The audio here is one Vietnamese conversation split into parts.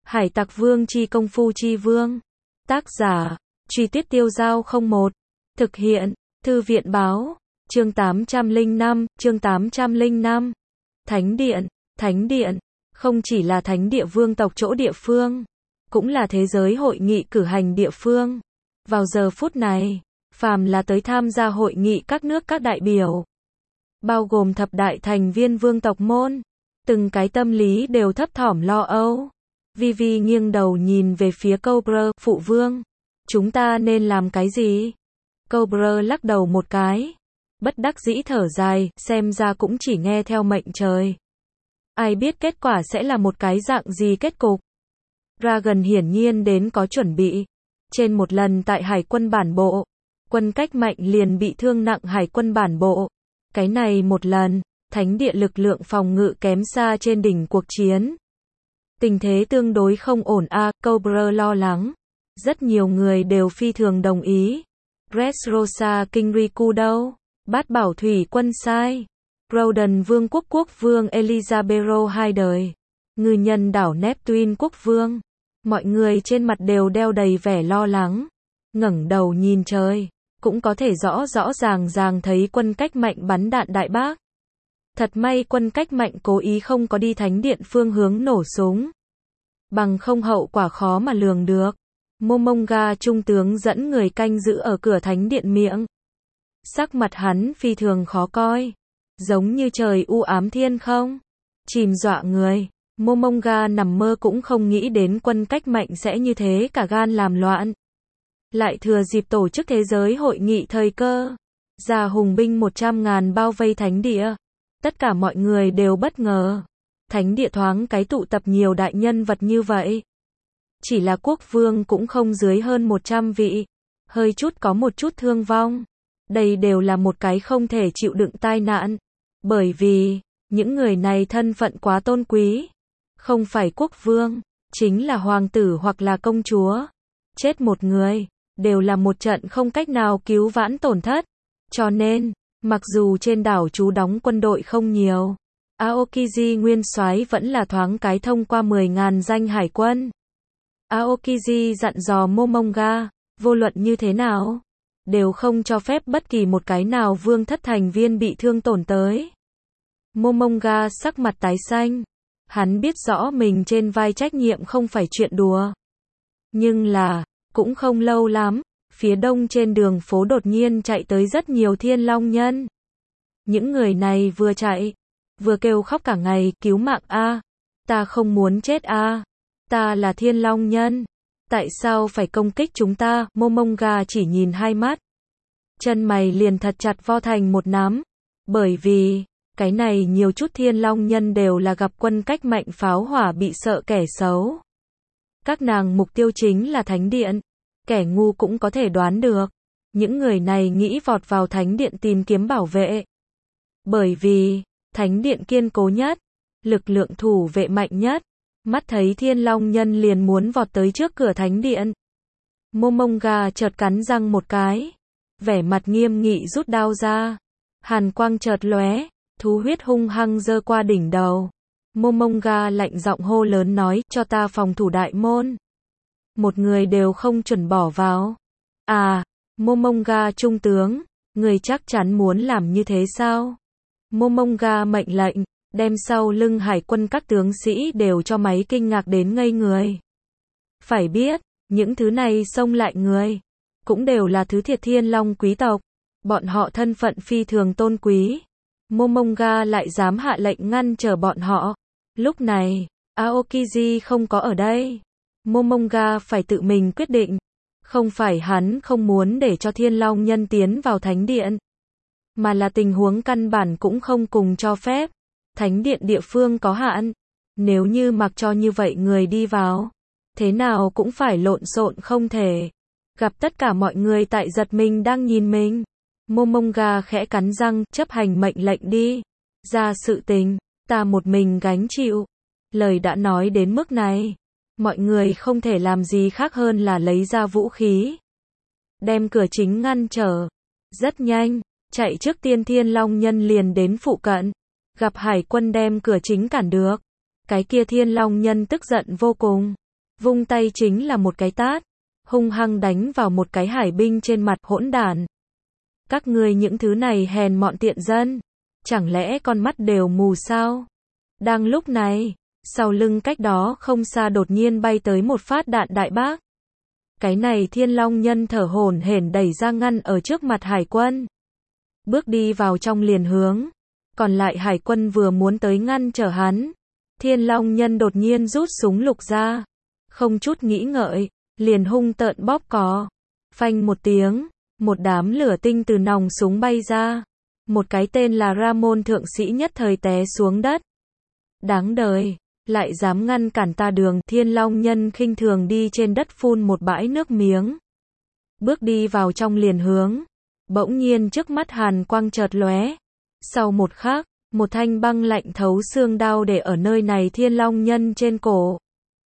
Hải Tặc Vương chi công phu chi vương. Tác giả, Truy Tuyết Tiêu Giao 01. Thực hiện, Thư viện Báo. Chương 805, chương 805. Thánh điện, không chỉ là thánh địa vương tộc chỗ địa phương, cũng là thế giới hội nghị cử hành địa phương. Vào giờ phút này, phàm là tới tham gia hội nghị các nước các đại biểu, bao gồm thập đại thành viên vương tộc môn, từng cái tâm lý đều thấp thỏm lo âu. Vivi nghiêng đầu nhìn về phía Cobra, phụ vương. Chúng ta nên làm cái gì? Cobra lắc đầu một cái. Bất đắc dĩ thở dài, xem ra cũng chỉ nghe theo mệnh trời. Ai biết kết quả sẽ là một cái dạng gì kết cục. Dragon hiển nhiên đến có chuẩn bị. Trên một lần tại hải quân bản bộ, quân cách mạnh liền bị thương nặng hải quân bản bộ. Cái này một lần, thánh địa lực lượng phòng ngự kém xa trên đỉnh cuộc chiến. Tình thế tương đối không ổn Cobra lo lắng. Rất nhiều người đều phi thường đồng ý. Dressrosa Kinriku đâu? Bát Bảo Thủy quân sai. Rodan Vương quốc vương Elizabeth hai đời. Ngư nhân đảo Neptune quốc vương. Mọi người trên mặt đều đeo đầy vẻ lo lắng. Ngẩng đầu nhìn trời, cũng có thể rõ ràng thấy quân cách mạnh bắn đạn đại bác. Thật may quân cách mạnh cố ý không có đi thánh điện phương hướng nổ súng. Bằng không hậu quả khó mà lường được. Momonga trung tướng dẫn người canh giữ ở cửa thánh điện miệng. Sắc mặt hắn phi thường khó coi. Giống như trời u ám thiên không. Chìm dọa người. Momonga nằm mơ cũng không nghĩ đến quân cách mạnh sẽ như thế cả gan làm loạn. Lại thừa dịp tổ chức thế giới hội nghị thời cơ. Ra hùng binh 100.000 bao vây thánh địa. Tất cả mọi người đều bất ngờ. Thánh địa thoáng cái tụ tập nhiều đại nhân vật như vậy. Chỉ là quốc vương cũng không dưới hơn 100 vị. Hơi chút có một chút thương vong. Đây đều là một cái không thể chịu đựng tai nạn. Bởi vì, những người này thân phận quá tôn quý. Không phải quốc vương, chính là hoàng tử hoặc là công chúa. Chết một người, đều là một trận không cách nào cứu vãn tổn thất. Cho nên, mặc dù trên đảo trú đóng quân đội không nhiều, Aokiji nguyên soái vẫn là thoáng cái thông qua 10.000 danh hải quân. Aokiji dặn dò Momonga, vô luận như thế nào, đều không cho phép bất kỳ một cái nào vương thất thành viên bị thương tổn tới. Momonga sắc mặt tái xanh. Hắn biết rõ mình trên vai trách nhiệm không phải chuyện đùa. Nhưng là, cũng không lâu lắm, phía đông trên đường phố đột nhiên chạy tới rất nhiều thiên long nhân. Những người này vừa chạy, vừa kêu khóc cả ngày, cứu mạng ta không muốn chết ta là thiên long nhân. Tại sao phải công kích chúng ta? Momonga chỉ nhìn hai mắt. Chân mày liền thật chặt vo thành một nắm. Bởi vì, cái này nhiều chút thiên long nhân đều là gặp quân cách mạnh pháo hỏa bị sợ kẻ xấu. Các nàng mục tiêu chính là thánh điện. Kẻ ngu cũng có thể đoán được. Những người này nghĩ vọt vào thánh điện tìm kiếm bảo vệ. Bởi vì, thánh điện kiên cố nhất, lực lượng thủ vệ mạnh nhất. Mắt thấy thiên long nhân liền muốn vọt tới trước cửa thánh điện. Momonga chợt cắn răng một cái. Vẻ mặt nghiêm nghị rút đao ra. Hàn quang chợt lóe. Thú huyết hung hăng giơ qua đỉnh đầu. Momonga lạnh giọng hô lớn nói, cho ta phòng thủ đại môn. Một người đều không chuẩn bỏ vào. Momonga trung tướng, người chắc chắn muốn làm như thế sao? Momonga mệnh lệnh, đem sau lưng hải quân các tướng sĩ đều cho máy kinh ngạc đến ngây người. Phải biết, những thứ này xông lại người, cũng đều là thứ thiệt thiên long quý tộc. Bọn họ thân phận phi thường tôn quý. Momonga lại dám hạ lệnh ngăn trở bọn họ. Lúc này, Aokiji không có ở đây. Momonga phải tự mình quyết định. Không phải hắn không muốn để cho thiên long nhân tiến vào thánh điện, mà là tình huống căn bản cũng không cùng cho phép. Thánh điện địa phương có hạn. Nếu như mặc cho như vậy người đi vào, thế nào cũng phải lộn xộn không thể. Gặp tất cả mọi người tại giật mình đang nhìn mình. Momonga khẽ cắn răng, chấp hành mệnh lệnh đi. Ra sự tình, ta một mình gánh chịu. Lời đã nói đến mức này, mọi người không thể làm gì khác hơn là lấy ra vũ khí. Đem cửa chính ngăn trở. Rất nhanh, chạy trước tiên thiên long nhân liền đến phụ cận. Gặp hải quân đem cửa chính cản được. Cái kia thiên long nhân tức giận vô cùng. vung tay chính là một cái tát, hung hăng đánh vào một cái hải binh trên mặt. Hỗn đản. Các ngươi những thứ này hèn mọn tiện dân, chẳng lẽ con mắt đều mù sao? Đang lúc này, sau lưng cách đó không xa đột nhiên bay tới một phát đạn đại bác. Cái này Thiên Long Nhân thở hổn hển đẩy ra ngăn ở trước mặt hải quân. Bước đi vào trong liền hướng. Còn lại hải quân vừa muốn tới ngăn trở hắn. Thiên Long Nhân đột nhiên rút súng lục ra. Không chút nghĩ ngợi, liền hung tợn bóp cò. Phanh một tiếng, một đám lửa tinh từ nòng súng bay ra. Một cái tên là Ramon thượng sĩ nhất thời té xuống đất. Đáng đời, lại dám ngăn cản ta đường. Thiên Long Nhân khinh thường đi trên đất phun một bãi nước miếng. Bước đi vào trong liền hướng. Bỗng nhiên trước mắt hàn quang chợt lóe. Sau một khắc, một thanh băng lạnh thấu xương đao để ở nơi này Thiên Long Nhân trên cổ.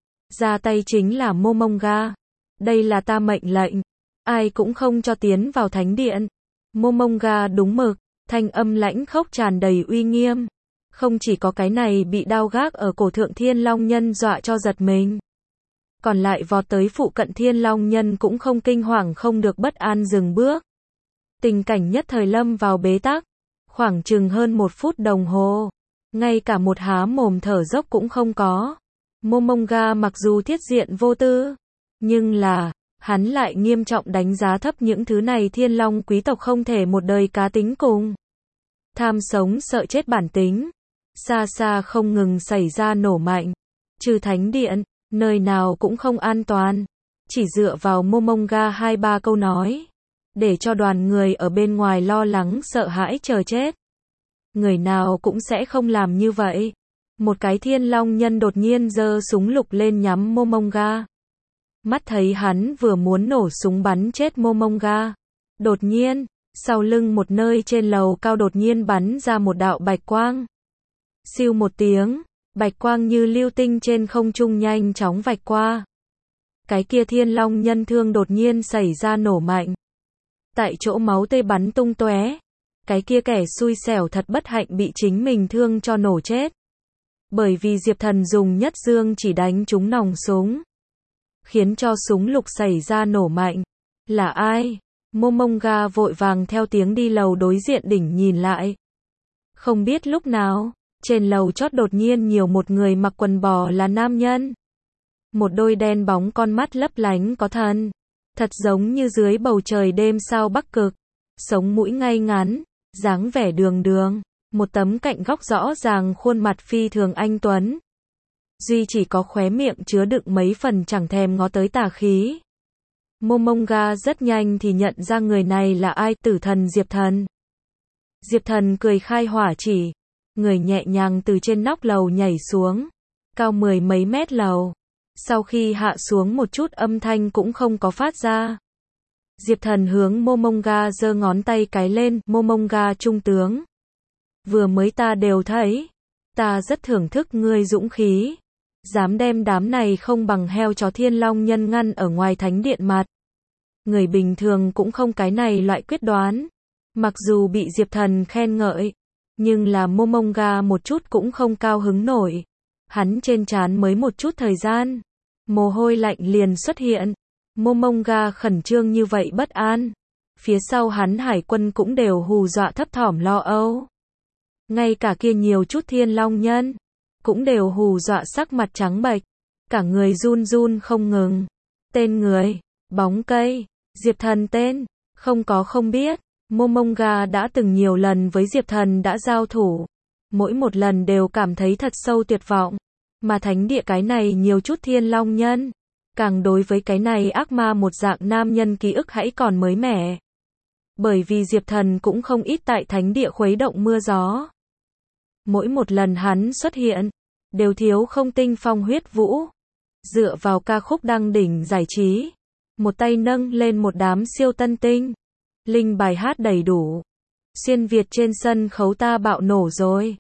Ra tay chính là Momonga. Đây là ta mệnh lệnh. Ai cũng không cho tiến vào thánh điện. Momonga đúng mực, thanh âm lãnh khốc tràn đầy uy nghiêm. Không chỉ có cái này bị đao gác ở cổ thượng Thiên Long Nhân dọa cho giật mình. Còn lại vọt tới phụ cận Thiên Long Nhân cũng không kinh hoàng không được bất an dừng bước. Tình cảnh nhất thời lâm vào bế tắc. Khoảng chừng hơn 1 phút đồng hồ. Ngay cả một há mồm thở dốc cũng không có. Momonga mặc dù thiết diện vô tư. Nhưng là, hắn lại nghiêm trọng đánh giá thấp những thứ này Thiên Long quý tộc không thể một đời cá tính cùng. Tham sống sợ chết bản tính. Xa xa không ngừng xảy ra nổ mạnh. Trừ thánh điện, nơi nào cũng không an toàn. Chỉ dựa vào Momonga 2-3 câu nói. Để cho đoàn người ở bên ngoài lo lắng sợ hãi chờ chết. Người nào cũng sẽ không làm như vậy. Một cái Thiên Long Nhân đột nhiên giơ súng lục lên nhắm Momonga. Mắt thấy hắn vừa muốn nổ súng bắn chết Momonga. Đột nhiên, sau lưng một nơi trên lầu cao đột nhiên bắn ra một đạo bạch quang. Siêu một tiếng, bạch quang như lưu tinh trên không trung nhanh chóng vạch qua. Cái kia Thiên Long Nhân thương đột nhiên xảy ra nổ mạnh. Tại chỗ máu tươi bắn tung tóe. Cái kia kẻ xui xẻo thật bất hạnh bị chính mình thương cho nổ chết. Bởi vì Diệp Thần dùng nhất dương chỉ đánh trúng nòng súng. Khiến cho súng lục xảy ra nổ mạnh. Là ai? Momonga vội vàng theo tiếng đi lầu đối diện đỉnh nhìn lại. Không biết lúc nào, trên lầu chót đột nhiên nhiều một người mặc quần bò là nam nhân. Một đôi đen bóng con mắt lấp lánh có thần. Thật giống như dưới bầu trời đêm sao Bắc Cực. Sống mũi ngay ngắn, dáng vẻ đường đường. Một tấm cạnh góc rõ ràng khuôn mặt phi thường anh tuấn. Duy chỉ có khóe miệng chứa đựng mấy phần chẳng thèm ngó tới tà khí. Momonga rất nhanh thì nhận ra người này là ai, Tử Thần Diệp Thần. Diệp Thần cười khai hỏa chỉ. Người nhẹ nhàng từ trên nóc lầu nhảy xuống. Cao 10 mấy mét lầu. Sau khi hạ xuống một chút âm thanh cũng không có phát ra. Diệp Thần hướng Momonga giơ ngón tay cái lên. Momonga trung tướng. Vừa mới ta đều thấy. Ta rất thưởng thức ngươi dũng khí. Dám đem đám này không bằng heo chó Thiên Long Nhân ngăn ở ngoài thánh điện mặt. Người bình thường cũng không cái này loại quyết đoán. Mặc dù bị Diệp Thần khen ngợi. Nhưng là Momonga một chút cũng không cao hứng nổi. Hắn trên trán mới một chút thời gian. Mồ hôi lạnh liền xuất hiện. Momonga khẩn trương như vậy bất an. Phía sau hắn hải quân cũng đều hù dọa thấp thỏm lo âu. Ngay cả kia nhiều chút Thiên Long Nhân. Cũng đều hù dọa sắc mặt trắng bệch. Cả người run run không ngừng. Tên người, bóng cây, Diệp Thần tên, không biết. Momonga đã từng nhiều lần với Diệp Thần đã giao thủ. Mỗi một lần đều cảm thấy thật sâu tuyệt vọng. Mà thánh địa cái này nhiều chút Thiên Long Nhân. Càng đối với cái này ác ma một dạng nam nhân ký ức hãy còn mới mẻ. Bởi vì Diệp Thần cũng không ít tại thánh địa khuấy động mưa gió. Mỗi một lần hắn xuất hiện, đều thiếu không tinh phong huyết vũ. Dựa vào ca khúc đăng đỉnh giải trí. Một tay nâng lên một đám siêu tân tinh. Linh bài hát đầy đủ. Xuyên Việt trên sân khấu ta bạo nổ rồi.